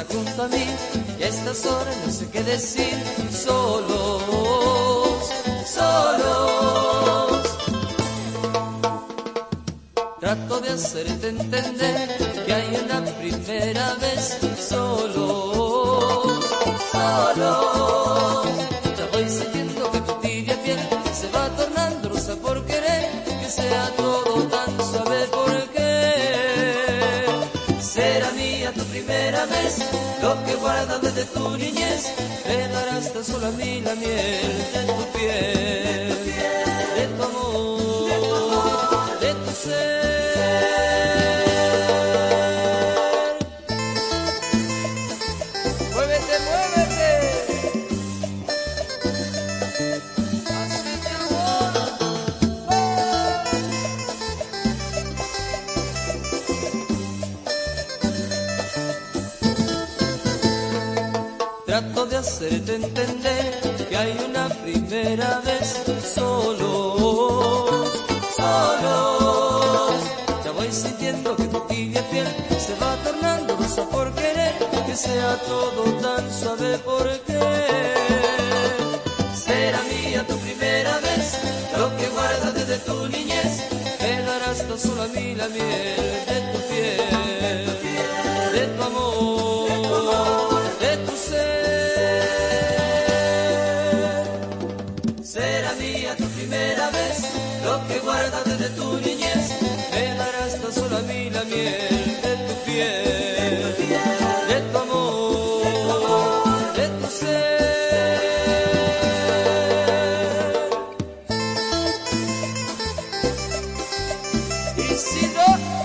está junto a mí y a estas horas no sé qué decir. Solos, solos. Trato de hacerte entender que hay una primera vez. Solos, solos. Ya voy sintiendo que tu tibia piel se va tornando rosa por querer que sea todo tan suave. ¿Por qué será mía tu primera vez? Lo que guardas desde tu niñez me darás tan solo a mí la miel de tu piel, de tu amor, de tu ser. Muévete, muévete. Así mi amor. Trato de hacerte entender que hay una primera vez. Solos, solos. Ya voy sintiendo que tu tibia piel se va tornando rosa por querer que sea todo tan suave. ¿Por qué será mía tu primera vez? Lo que guardas desde tu niñez me darás tan solo a mí la miel de tu piel, de tu amor, de tu ser. Será mía tu primera vez, lo que guardas desde tu niñez me darás tan solo a mí la miel de tu piel, de tu amor, de tu ser. Y si no,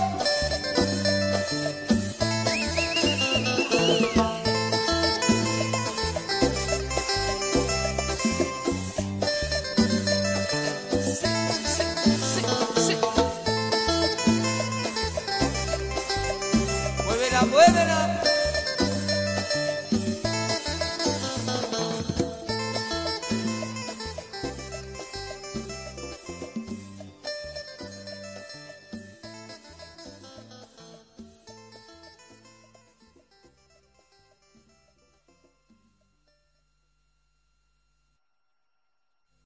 muévela, muévela.